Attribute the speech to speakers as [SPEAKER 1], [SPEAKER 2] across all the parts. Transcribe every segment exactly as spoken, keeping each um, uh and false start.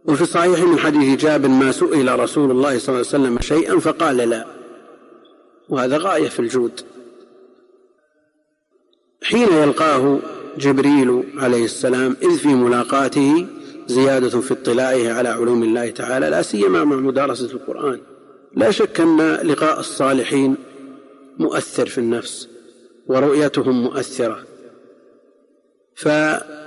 [SPEAKER 1] وفي الصحيح من حديث جابر ما سئل رسول الله صلى الله عليه وسلم شيئا فقال لا، وهذا غاية في الجود. حين يلقاه جبريل عليه السلام إذ في ملاقاته زيادة في اطلاعه على علوم الله تعالى، لا سيما مع مدارسة القرآن. لا شك أن لقاء الصالحين مؤثر في النفس ورؤيتهم مؤثرة، فلقاء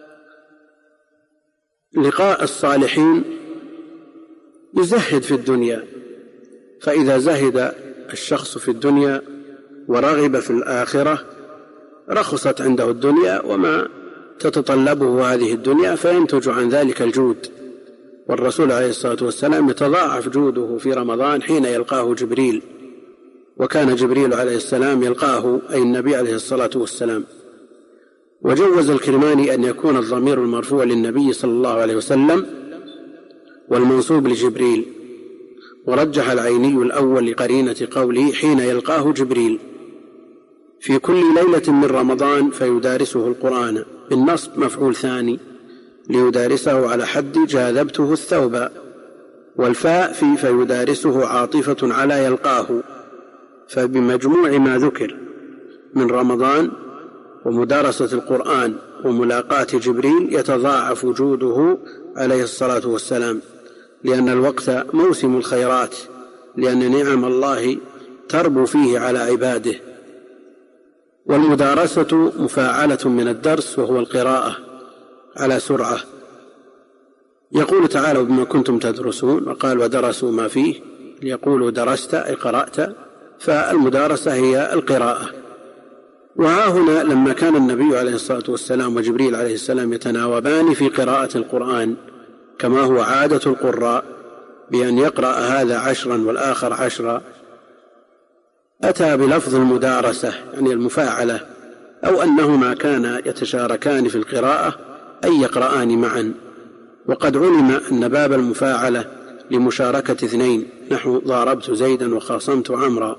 [SPEAKER 1] الصالحين يزهد في الدنيا، فإذا زهد الشخص في الدنيا ورغب في الآخرة رخصت عنده الدنيا وما تتطلبه هذه الدنيا، فينتج عن ذلك الجود. والرسول عليه الصلاة والسلام يتضاعف جوده في رمضان حين يلقاه جبريل، وكان جبريل عليه السلام يلقاه أي النبي عليه الصلاة والسلام. وجوز الكرماني أن يكون الضمير المرفوع للنبي صلى الله عليه وسلم والمنصوب لجبريل، ورجح العيني الأول لقرينة قوله حين يلقاه جبريل في كل ليلة من رمضان فيدارسه القرآن، بالنصب مفعول ثاني ليدارسه على حد جاذبته الثوب، والفاء في فيدارسه عاطفة على يلقاه، فبمجموع ما ذكر من رمضان ومدارسة القرآن وملاقاة جبريل يتضاعف جوده عليه الصلاة والسلام، لأن الوقت موسم الخيرات، لأن نعم الله تربو فيه على عباده. والمدارسة مفاعلة من الدرس وهو القراءة على سرعة. يقول تعالى بما كنتم تدرسون، وقال ودرسوا ما فيه، ليقولوا درست أي قرأت، فالمدارسة هي القراءة. وها هنا لما كان النبي عليه الصلاة والسلام وجبريل عليه السلام يتناوبان في قراءة القرآن كما هو عادة القراء بأن يقرأ هذا عشرا والآخر عشرا، أتى بلفظ المدارسة يعني المفاعلة، أو أنهما كانا يتشاركان في القراءة أي يقرآن معا. وقد علم أن باب المفاعلة لمشاركة اثنين، نحو ضاربت زيدا وخاصمت عمرا.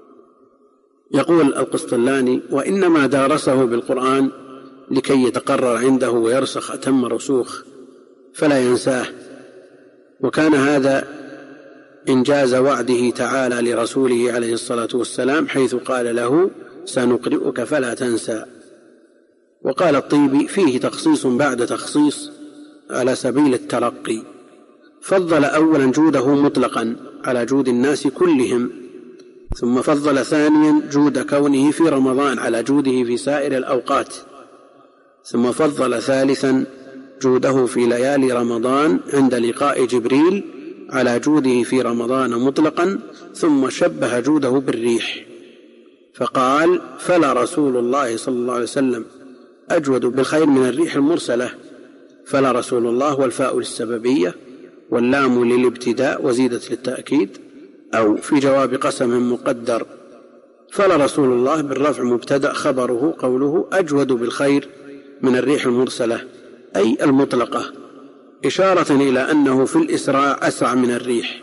[SPEAKER 1] يقول القسطلاني وإنما دارسه بالقرآن لكي يتقرر عنده ويرسخ أتم رسوخ فلا ينساه، وكان هذا إنجاز وعده تعالى لرسوله عليه الصلاة والسلام حيث قال له سنقرئك فلا تنسى. وقال الطيبي فيه تخصيص بعد تخصيص على سبيل الترقي، فضل أولا جوده مطلقا على جود الناس كلهم، ثم فضل ثانيا جود كونه في رمضان على جوده في سائر الأوقات، ثم فضل ثالثا جوده في ليالي رمضان عند لقاء جبريل على جوده في رمضان مطلقا، ثم شبه جوده بالريح فقال فلا رسول الله صلى الله عليه وسلم أجود بالخير من الريح المرسلة. فلا رسول الله والفاء للسببية واللام للابتداء وزيدت للتأكيد، أو في جواب قسم مقدر فلا رسول الله بالرفع مبتدأ خبره قوله أجود بالخير من الريح المرسلة أي المطلقة، إشارة إلى أنه في الإسراع أسرع من الريح.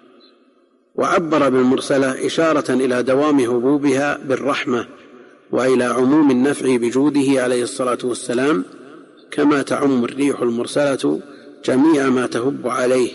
[SPEAKER 1] وعبر بالمرسلة إشارة إلى دوام هبوبها بالرحمة وإلى عموم النفع بجوده عليه الصلاة والسلام، كما تعم الريح المرسلة جميع ما تهب عليه.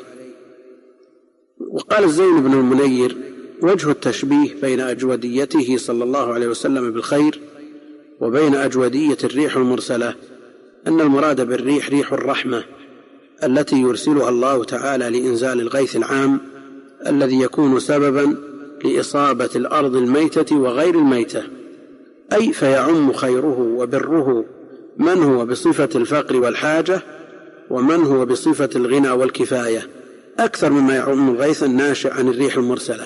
[SPEAKER 1] وقال الزين بن المنير وجه التشبيه بين أجوديته صلى الله عليه وسلم بالخير وبين أجودية الريح المرسلة أن المراد بالريح ريح الرحمة التي يرسلها الله تعالى لإنزال الغيث العام الذي يكون سببا لإصابة الأرض الميتة وغير الميتة، أي فيعم خيره وبره من هو بصفة الفقر والحاجة ومن هو بصفة الغنى والكفاية أكثر مما يعم الغيث الناشئ عن الريح المرسلة.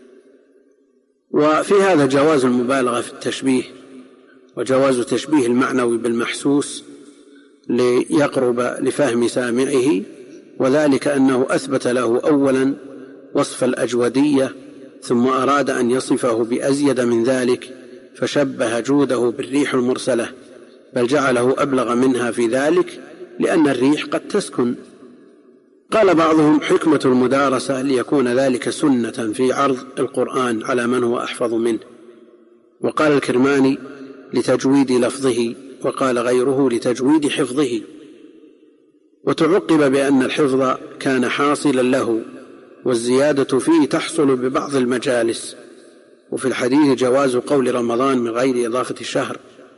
[SPEAKER 1] وفي هذا جواز المبالغة في التشبيه وجواز تشبيه المعنوي بالمحسوس ليقرب لفهم سامعه، وذلك أنه أثبت له أولا وصف الأجودية ثم أراد أن يصفه بأزيد من ذلك فشبه جوده بالريح المرسلة، بل جعله أبلغ منها في ذلك لأن الريح قد تسكن. قال بعضهم حكمة المدارسة ليكون ذلك سنة في عرض القرآن على من هو أحفظ منه. وقال الكرماني لتجويد لفظه، وقال غيره لتجويد حفظه. وتعقب بأن الحفظ كان حاصلا له، والزيادة فيه تحصل ببعض المجالس. وفي الحديث جواز قول رمضان من غير إضافة شهر،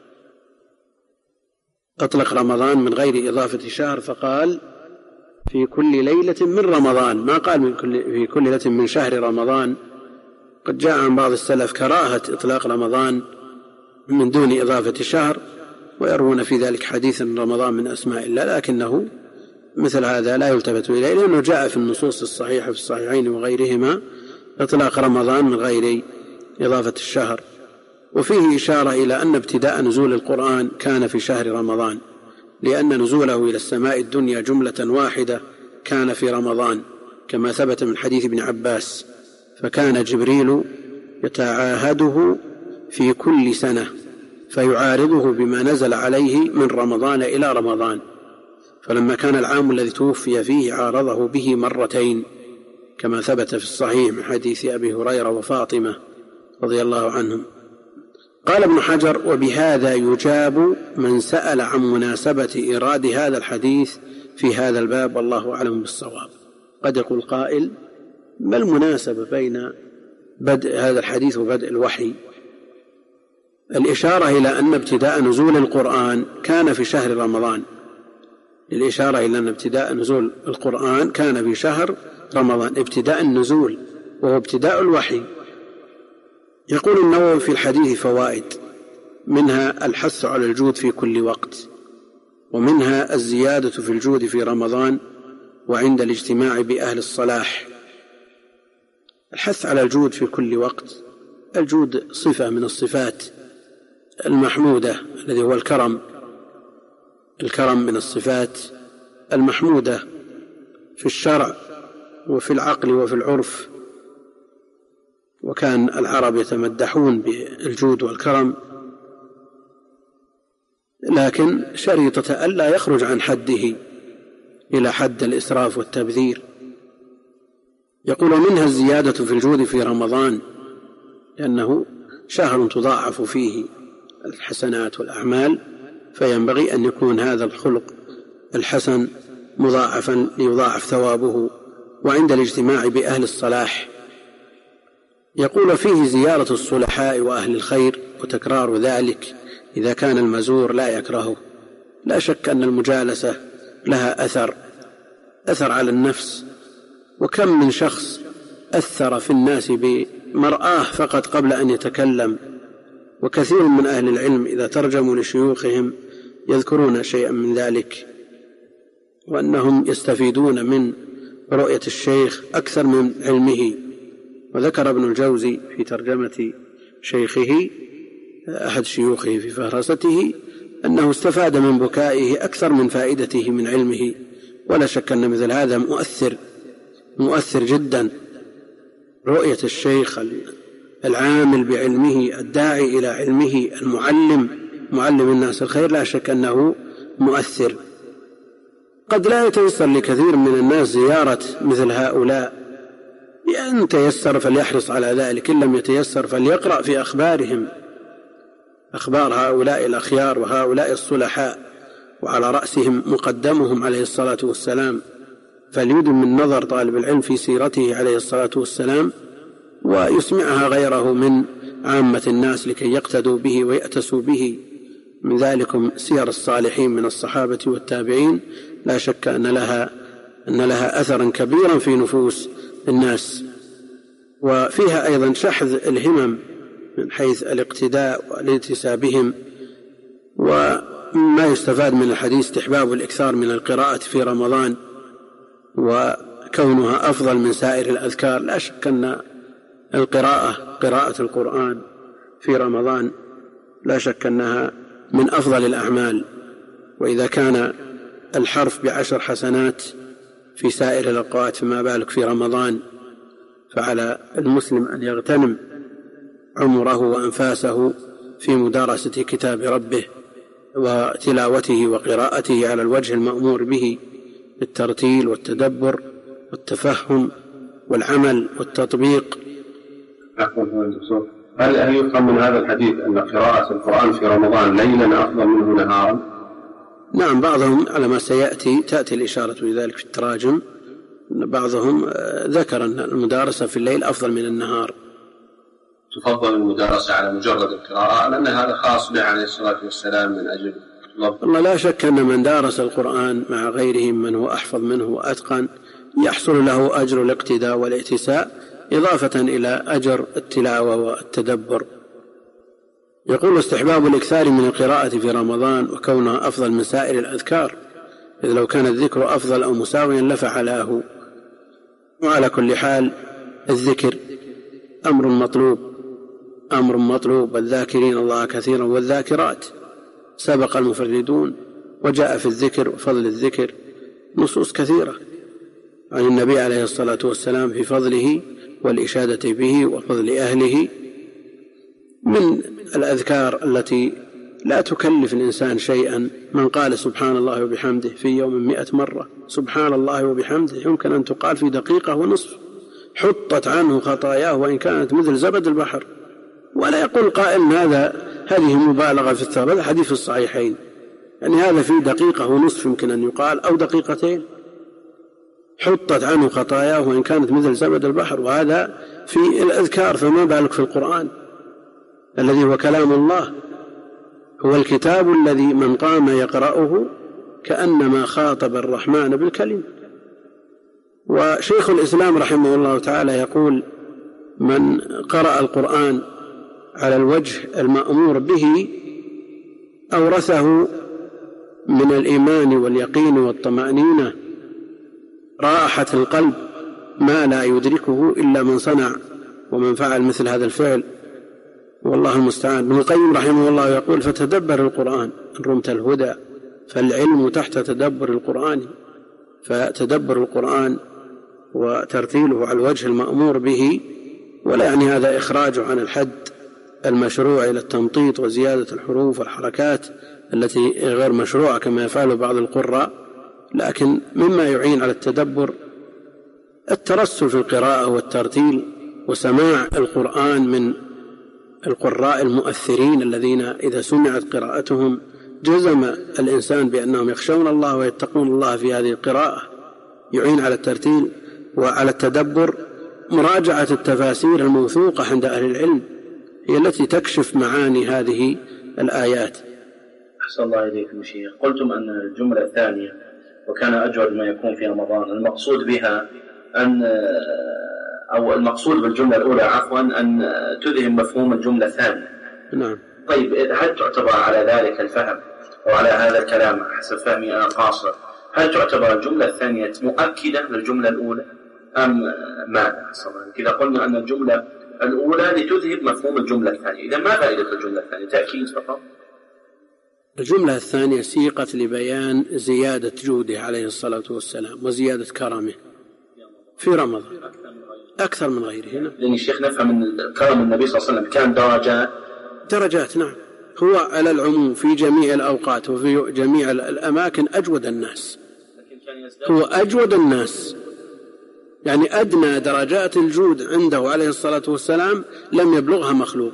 [SPEAKER 1] أطلق رمضان من غير إضافة شهر فقال في كل ليلة من رمضان، ما قال من كل في كل ليلة من شهر رمضان. قد جاء عن بعض السلف كراهة إطلاق رمضان من دون إضافة شهر، ويروون في ذلك حديثا رمضان من أسماء الله، لكنه مثل هذا لا يلتفت إليه، لأنه جاء في النصوص الصحيحة في الصحيحين وغيرهما إطلاق رمضان من غير إضافة الشهر. وفيه إشارة إلى أن ابتداء نزول القرآن كان في شهر رمضان، لأن نزوله إلى السماء الدنيا جملة واحدة كان في رمضان، كما ثبت من حديث ابن عباس، فكان جبريل يتعاهده في كل سنة فيعارضه بما نزل عليه من رمضان إلى رمضان، فلما كان العام الذي توفي فيه عارضه به مرتين، كما ثبت في الصحيح من حديث أبي هريرة وفاطمة رضي الله عنهم. قال ابن حجر: وبهذا يجاب من سأل عن مناسبة إيراد هذا الحديث في هذا الباب، والله أعلم بالصواب. قد يقول قائل: ما المناسبة بين بدء هذا الحديث وبدء الوحي؟ الإشارة إلى أن ابتداء نزول القرآن كان في شهر رمضان، للإشارة إلى أن ابتداء نزول القرآن كان في شهر رمضان، ابتداء النزول وهو ابتداء الوحي. يقول النووي في الحديث فوائد، منها الحث على الجود في كل وقت، ومنها الزيادة في الجود في رمضان وعند الاجتماع بأهل الصلاح. الحث على الجود في كل وقت، الجود صفة من الصفات المحمودة الذي هو الكرم، الكرم من الصفات المحمودة في الشرع وفي العقل وفي العرف، وكان العرب يتمدحون بالجود والكرم، لكن شريطة ألا يخرج عن حده إلى حد الإسراف والتبذير. يقول: منها الزيادة في الجود في رمضان، لأنه شهر تضاعف فيه الحسنات والأعمال، فينبغي أن يكون هذا الخلق الحسن مضاعفا ليضاعف ثوابه، وعند الاجتماع بأهل الصلاح. يقول: فيه زيارة الصلحاء وأهل الخير وتكرار ذلك إذا كان المزور لا يكرهه. لا شك أن المجالسة لها أثر أثر على النفس، وكم من شخص أثر في الناس بمرآه فقط قبل أن يتكلم، وكثير من أهل العلم إذا ترجموا لشيوخهم يذكرون شيئا من ذلك، وأنهم يستفيدون من رؤية الشيخ أكثر من علمه. وذكر ابن الجوزي في ترجمة شيخه أحد شيوخه في فهرسته أنه استفاد من بكائه أكثر من فائدته من علمه، ولا شك أن مثل هذا مؤثر مؤثر جدا. رؤية الشيخ العامل بعلمه الداعي إلى علمه المعلم معلم الناس الخير، لا شك أنه مؤثر. قد لا يتيسر لكثير من الناس زيارة مثل هؤلاء، بأن تيسر فليحرص على ذلك، إن لم يتيسر فليقرأ في أخبارهم، أخبار هؤلاء الأخيار وهؤلاء الصلحاء، وعلى رأسهم مقدمهم عليه الصلاة والسلام، فليدم من نظر طالب العلم في سيرته عليه الصلاة والسلام، ويسمعها غيره من عامة الناس لكي يقتدوا به ويأتسوا به. من ذلكم سير الصالحين من الصحابة والتابعين، لا شك أن لها أن لها أثرا كبيرا في نفوس الناس. وفيها أيضا شحذ الهمم من حيث الاقتداء والالتساء بهم. وما يستفاد من الحديث استحباب الإكثار من القراءة في رمضان، وكونها أفضل من سائر الأذكار. لا شك أن القراءة قراءة القرآن في رمضان لا شك أنها من أفضل الأعمال، وإذا كان الحرف بعشر حسنات في سائر الأوقات فما بالك في رمضان. فعلى المسلم أن يغتنم عمره وأنفاسه في مدارسة كتاب ربه وتلاوته وقراءته على الوجه المأمور به، بالترتيل والتدبر والتفهم والعمل والتطبيق.
[SPEAKER 2] هل هل يفهم من هذا الحديث أن قراءة القرآن في رمضان ليلا أفضل منه نهارا؟
[SPEAKER 1] نعم، بعضهم على ما سيأتي تأتي الإشارة لذلك في التراجم، بعضهم ذكر أن المدارسة في الليل أفضل من النهار.
[SPEAKER 2] تفضل المدارسة على مجرد القراءة لأن هذا خاص به عليه الصلاة والسلام من أجل
[SPEAKER 1] الله. لا شك أن من دارس القرآن مع غيره من هو أحفظ منه وأتقن يحصل له أجر الاقتداء والائتساء إضافة إلى أجر التلاوة والتدبر. يقول استحباب الإكثار من القراءة في رمضان وكونها أفضل من سائر الأذكار، إذ لو كان الذكر أفضل أو مساويا لفعلاه. وعلى كل حال الذكر أمر مطلوب أمر مطلوب الذاكرين الله كثيرا والذاكرات سبق المفردون، وجاء في الذكر وفضل الذكر نصوص كثيرة عن النبي عليه الصلاة والسلام في فضله والإشادة به وفضل أهله. من الأذكار التي لا تكلف الإنسان شيئا من قال سبحان الله وبحمده في يوم مئة مرة، سبحان الله وبحمده يمكن أن تقال في دقيقة ونصف، حطت عنه خطاياه وإن كانت مثل زبد البحر. ولا يقول قائل هذا هذه مبالغة في الثواب، هذا حديث الصحيحين، يعني هذا في دقيقة ونصف يمكن أن يقال أو دقيقتين، حطت عنه خطاياه وإن كانت مثل زبد البحر. وهذا في الأذكار، فما بالك في القرآن الذي هو كلام الله، هو الكتاب الذي من قام يقرأه كأنما خاطب الرحمن بالكلم. وشيخ الإسلام رحمه الله تعالى يقول من قرأ القرآن على الوجه المأمور به أورثه من الإيمان واليقين والطمأنينة راحة القلب ما لا يدركه إلا من صنع ومن فعل مثل هذا الفعل، والله المستعان. ابن القيم رحمه الله يقول فتدبر القرآن إن رمت الهدى، فالعلم تحت تدبر القرآن. فتدبر القرآن وترتيله على الوجه المأمور به، ولا يعني هذا إخراج عن الحد المشروع إلى التمطيط وزيادة الحروف والحركات التي غير مشروعة كما يفعل بعض القراء، لكن مما يعين على التدبر الترسل في القراءة والترتيل وسماع القرآن من القراء المؤثرين الذين إذا سمعت قراءتهم جزم الإنسان بأنهم يخشون الله ويتقون الله في هذه القراءة. يعين على الترتيل وعلى التدبر مراجعة التفاسير الموثوقة عند أهل العلم، هي التي تكشف معاني هذه الآيات.
[SPEAKER 2] أحسن الله إليكم شيخ. قلتم أن الجملة الثانية وكان أجود ما يكون في رمضان، المقصود بها أن أو المقصود بالجملة الأولى عفوا أن تذهم مفهوم الجملة الثانية.
[SPEAKER 1] نعم.
[SPEAKER 2] طيب هل تعتبر على ذلك الفهم وعلى هذا الكلام حسب فهمي أنا قاصر، هل تعتبر الجملة الثانية مؤكدة للجملة الأولى أم ماذا؟ إذا قلنا أن الجملة الأولى لتذهب مفهوم الجملة الثانية، إذا ما فائدة الجملة الثانية؟ تأكيد فقط.
[SPEAKER 1] الجملة الثانية سيقت لبيان زيادة جوده عليه الصلاة والسلام وزيادة كرمه في رمضان أكثر من غيره. هنا
[SPEAKER 2] لأن الشيخ نفهم من كرم النبي صلى الله عليه وسلم كان درجات
[SPEAKER 1] درجات. نعم، هو على العموم في جميع الأوقات وفي جميع الأماكن أجود الناس، هو أجود الناس، يعني أدنى درجات الجود عنده عليه الصلاة والسلام لم يبلغها مخلوق،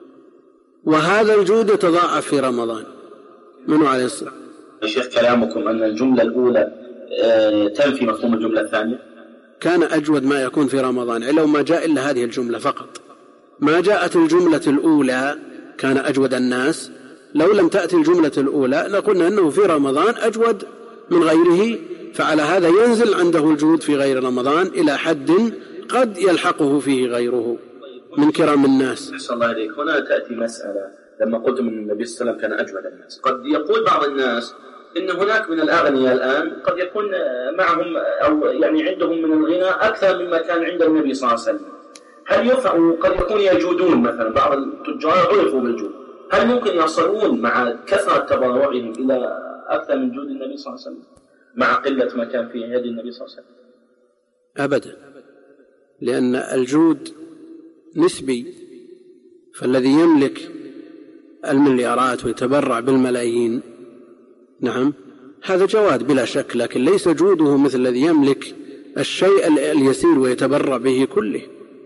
[SPEAKER 1] وهذا الجود يتضاعف في رمضان منه عليه الصلاة.
[SPEAKER 2] الشيخ كلامكم أن الجملة الأولى تنفي مفهوم الجملة الثانية؟
[SPEAKER 1] كان أجود ما يكون في رمضان، يعني لو ما جاء إلا هذه الجملة فقط، ما جاءت الجملة الأولى كان أجود الناس. لو لم تأتي الجملة الأولى لقلنا أنه في رمضان أجود من غيره، فعلى هذا ينزل عنده الجود في غير رمضان إلى حد قد يلحقه فيه غيره من كرام الناس.
[SPEAKER 2] أحسن الله إليك. هنا تأتي مسألة، لما قلت من النبي صلى الله عليه وسلم كان أجود الناس، قد يقول بعض الناس إن هناك من الأغنياء الآن قد يكون معهم أو يعني عندهم من الغنى أكثر مما كان عند النبي صلى الله عليه وسلم. هل يفعل قد يكون يجودون، مثلا بعض التجار عرفوا بالجود، هل ممكن يصلون مع كثرة تبرعهم إلى أكثر من جود النبي صلى الله عليه وسلم مع قلة ما كان في يد النبي صلى الله عليه وسلم؟
[SPEAKER 1] أبدا، لأن الجود نسبي، فالذي يملك المليارات ويتبرع بالملايين نعم هذا جواد بلا شك، لكن ليس جوده مثل الذي يملك الشيء اليسير ويتبرع به كله،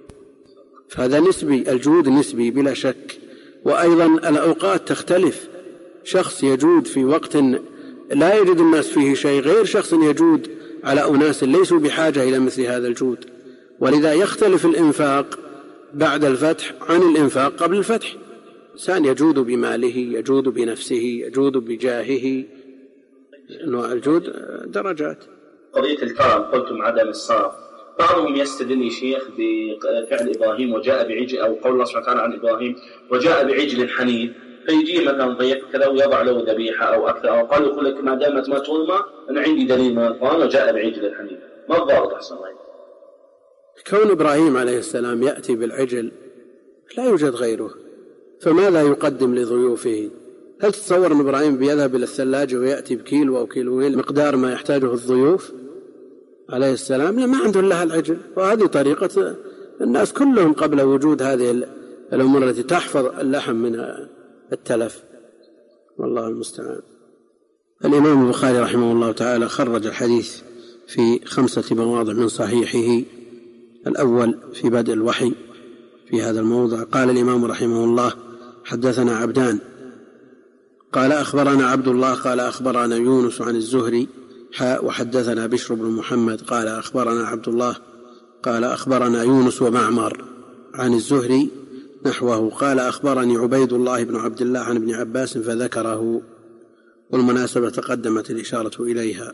[SPEAKER 1] فهذا نسبي، الجود نسبي بلا شك. وأيضا الأوقات تختلف، شخص يجود في وقت لا يجد الناس فيه شيء غير شخص يجود على أناس ليسوا بحاجة إلى مثل هذا الجود. ولذا يختلف الإنفاق بعد الفتح عن الإنفاق قبل الفتح. إنسان يجود بماله، يجود بنفسه، يجود بجاهه. أنواع الجود درجات.
[SPEAKER 2] قضية الكرم قلتم عدم الصرف، بعضهم يستدل شيخ بفعل إبراهيم وجاء بعجل، أو قول الله سبحانه وتعالى عن إبراهيم وجاء بعجل حنيذ، فيجي مثلا ضيف كذا ويضع له ذبيحة أو أكثر، أو قال يقول لك ما دامت ما ترمى أنا عندي دليل من القرآن وجاء بعجل حنيذ. ما الضابط أحسن الله؟
[SPEAKER 1] كون إبراهيم عليه السلام يأتي بالعجل لا يوجد غيره، فماذا يقدم لضيوفه؟ هل تتصور أن إبراهيم بيذهب إلى الثلاجة ويأتي بكيلو أو كيلوين مقدار ما يحتاجه الضيوف عليه السلام؟ لا، ما عنده إلا العجل. وهذه طريقة الناس كلهم قبل وجود هذه الأمور التي تحفظ اللحم من التلف، والله المستعان. الإمام البخاري رحمه الله تعالى خرج الحديث في خمسة مواضع من صحيحه. الأول في بدء الوحي في هذا الموضع قال الإمام رحمه الله: حدثنا عبدان قال أخبرنا عبد الله قال أخبرنا يونس عن الزهري حاء وحدثنا بشر بن محمد قال أخبرنا عبد الله قال أخبرنا يونس ومعمر عن الزهري نحوه قال أخبرني عبيد الله بن عبد الله عن ابن عباس فذكره، والمناسبة تقدمت الإشارة إليها.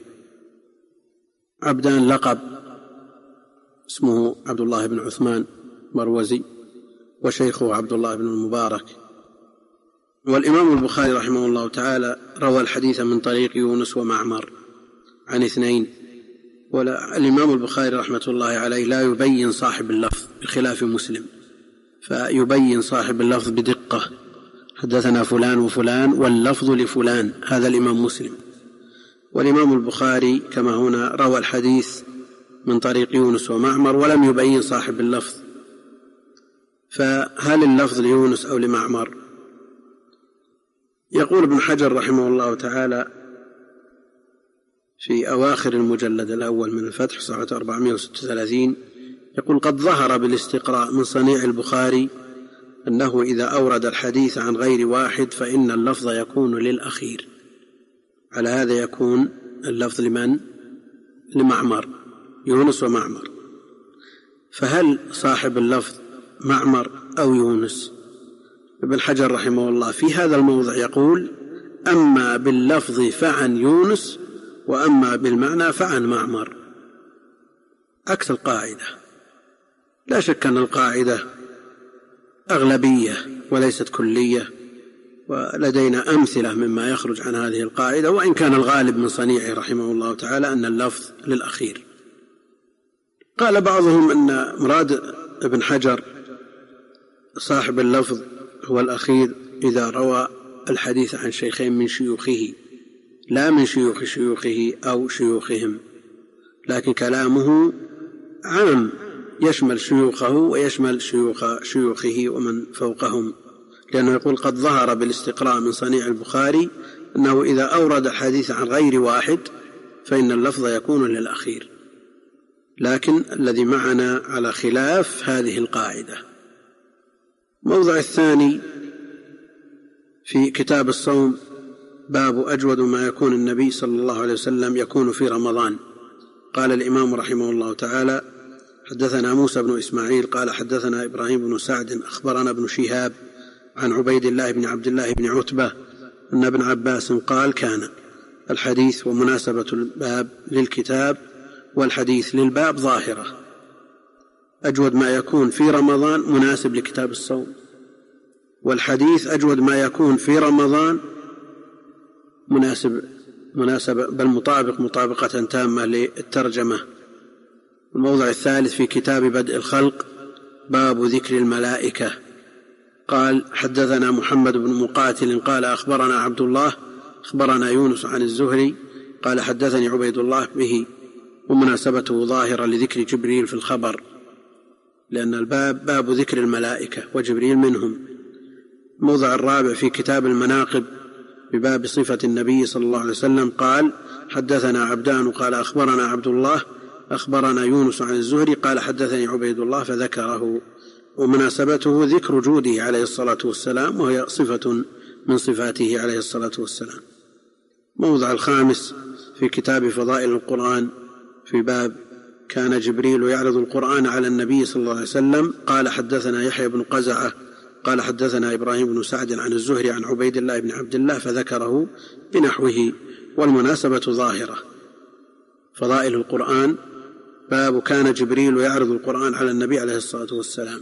[SPEAKER 1] عبدان لقب، اسمه عبد الله بن عثمان مروزي، وشيخه عبد الله بن المبارك. والإمام البخاري رحمه الله تعالى روى الحديث من طريق يونس ومعمر عن اثنين. والإمام البخاري رحمة الله عليه لا يبين صاحب اللفظ بخلاف مسلم، فيبين صاحب اللفظ بدقة: حدثنا فلان وفلان واللفظ لفلان. هذا الإمام مسلم. والإمام البخاري كما هنا روى الحديث من طريق يونس ومعمر ولم يبين صاحب اللفظ. فهل اللفظ ليونس أو لمعمر؟ يقول ابن حجر رحمه الله تعالى في أواخر المجلد الأول من الفتح صفحة أربعمائة وستة وثلاثين يقول: قد ظهر بالاستقراء من صنيع البخاري أنه إذا أورد الحديث عن غير واحد فإن اللفظ يكون للأخير. على هذا يكون اللفظ لمن؟ لمعمر، يونس ومعمر. فهل صاحب اللفظ معمر أو يونس؟ ابن حجر رحمه الله في هذا الموضع يقول: أما باللفظ فعن يونس وأما بالمعنى فعن معمر. عكس القاعدة. لا شك أن القاعدة أغلبية وليست كلية، ولدينا أمثلة مما يخرج عن هذه القاعدة، وإن كان الغالب من صنيعه رحمه الله تعالى أن اللفظ للأخير. قال بعضهم أن مراد ابن حجر صاحب اللفظ هو الأخير إذا روى الحديث عن شيخين من شيوخه، لا من شيوخ شيوخه أو شيوخهم، لكن كلامه عام يشمل شيوخه ويشمل شيوخ شيوخه ومن فوقهم، لأنه يقول: قد ظهر بالاستقراء من صنيع البخاري أنه إذا أورد الحديث عن غير واحد فإن اللفظ يكون للأخير. لكن الذي معنا على خلاف هذه القاعدة. موضع الثاني في كتاب الصوم، باب أجود ما يكون النبي صلى الله عليه وسلم يكون في رمضان. قال الإمام رحمه الله تعالى: حدثنا موسى بن إسماعيل قال حدثنا إبراهيم بن سعد أخبرنا ابن شهاب عن عبيد الله بن عبد الله بن عتبة أن ابن عباس قال: كان. الحديث ومناسبة الباب للكتاب والحديث للباب ظاهرة. أجود ما يكون في رمضان مناسب لكتاب الصوم، والحديث أجود ما يكون في رمضان مناسب مناسب بل مطابق مطابقة تامة للترجمة. الموضع الثالث في كتاب بدء الخلق، باب ذكر الملائكة. قال: حدثنا محمد بن مقاتل قال أخبرنا عبد الله أخبرنا يونس عن الزهري قال حدثني عبيد الله به، ومناسبته ظاهرة لذكر جبريل في الخبر، لأن الباب باب ذكر الملائكة وجبريل منهم. الموضع الرابع في كتاب المناقب بباب صفة النبي صلى الله عليه وسلم، قال: حدثنا عبدان قال أخبرنا عبد الله أخبرنا يونس عن الزهري قال حدثني عبيد الله فذكره، ومناسبته ذكر جوده عليه الصلاة والسلام، وهي صفة من صفاته عليه الصلاة والسلام. موضع الخامس في كتاب فضائل القرآن في باب كان جبريل يعرض القرآن على النبي صلى الله عليه وسلم. قال حدثنا يحيى بن قزعة قال حدثنا إبراهيم بن سعد عن الزهري عن عبيد الله بن عبد الله فذكره بنحوه، والمناسبة ظاهرة. فضائل القرآن باب كان جبريل يعرض القرآن على النبي عليه الصلاة والسلام.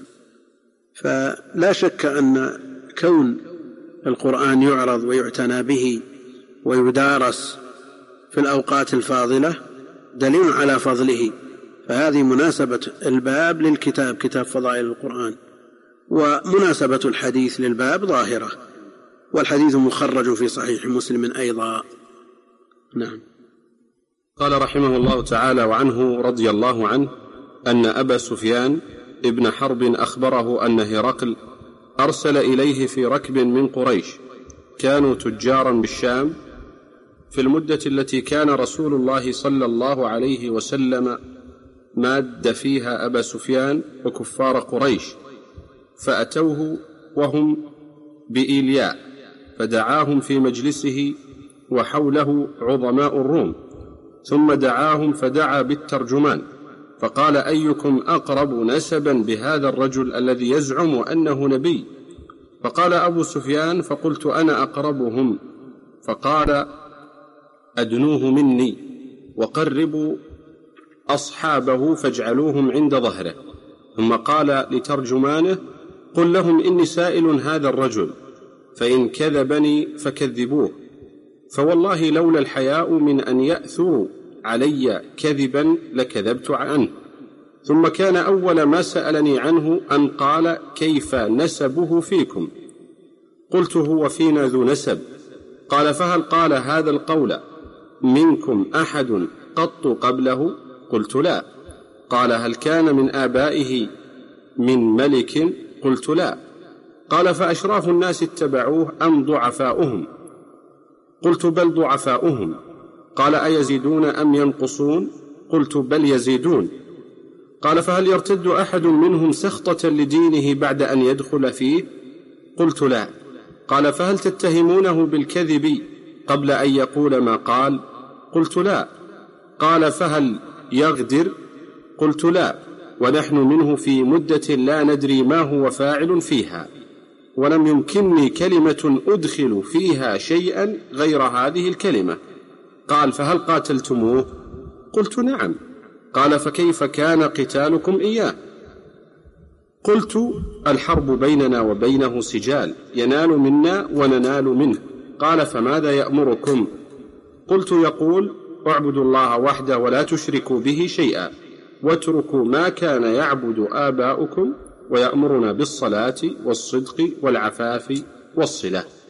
[SPEAKER 1] فلا شك أن كون القرآن يعرض ويعتنى به ويدارس في الأوقات الفاضلة دليل على فضله، فهذه مناسبة الباب للكتاب، كتاب فضائل القرآن، ومناسبة الحديث للباب ظاهرة، والحديث مخرج في صحيح مسلم أيضا. نعم.
[SPEAKER 3] قال رحمه الله تعالى: وعنه رضي الله عنه أن أبا سفيان ابن حرب أخبره أن هرقل أرسل إليه في ركب من قريش كانوا تجارا بالشام في المدة التي كان رسول الله صلى الله عليه وسلم ماد فيها أبا سفيان وكفار قريش، فأتوه وهم بإيلياء فدعاهم في مجلسه وحوله عظماء الروم، ثم دعاهم فدعا بالترجمان فقال: أيكم أقرب نسبا بهذا الرجل الذي يزعم أنه نبي؟ فقال أبو سفيان: فقلت أنا أقربهم. فقال: أدنوه مني وقربوا أصحابه فاجعلوهم عند ظهره. ثم قال لترجمانه: قل لهم إني سائل هذا الرجل، فإن كذبني فكذبوه، فوالله لولا الحياء من أن يأثروا علي كذبا لكذبت عنه. ثم كان أول ما سألني عنه أن قال: كيف نسبه فيكم؟ قلت: هو فينا ذو نسب. قال: فهل قال هذا القول منكم أحد قط قبله؟ قلت: لا. قال: هل كان من آبائه من ملك؟ قلت: لا. قال: فأشراف الناس اتبعوه أم ضعفاؤهم؟ قلت: بل ضعفاؤهم. قال: أيزيدون أم ينقصون؟ قلت: بل يزيدون. قال: فهل يرتد أحد منهم سخطة لدينه بعد أن يدخل فيه؟ قلت: لا. قال: فهل تتهمونه بالكذب قبل أن يقول ما قال؟ قلت: لا. قال: فهل يغدر؟ قلت: لا، ونحن منه في مدة لا ندري ما هو فاعل فيها، ولم يمكنني كلمة أدخل فيها شيئا غير هذه الكلمة. قال: فهل قاتلتموه؟ قلت: نعم. قال: فكيف كان قتالكم إياه؟ قلت: الحرب بيننا وبينه سجال، ينال منا وننال منه. قال: فماذا يأمركم؟ قلت: يقول: اعبدوا الله وحده ولا تشركوا به شيئا، واتركوا ما كان يعبد آباؤكم، ويأمرنا بالصلاة والصدق والعفاف والصلة.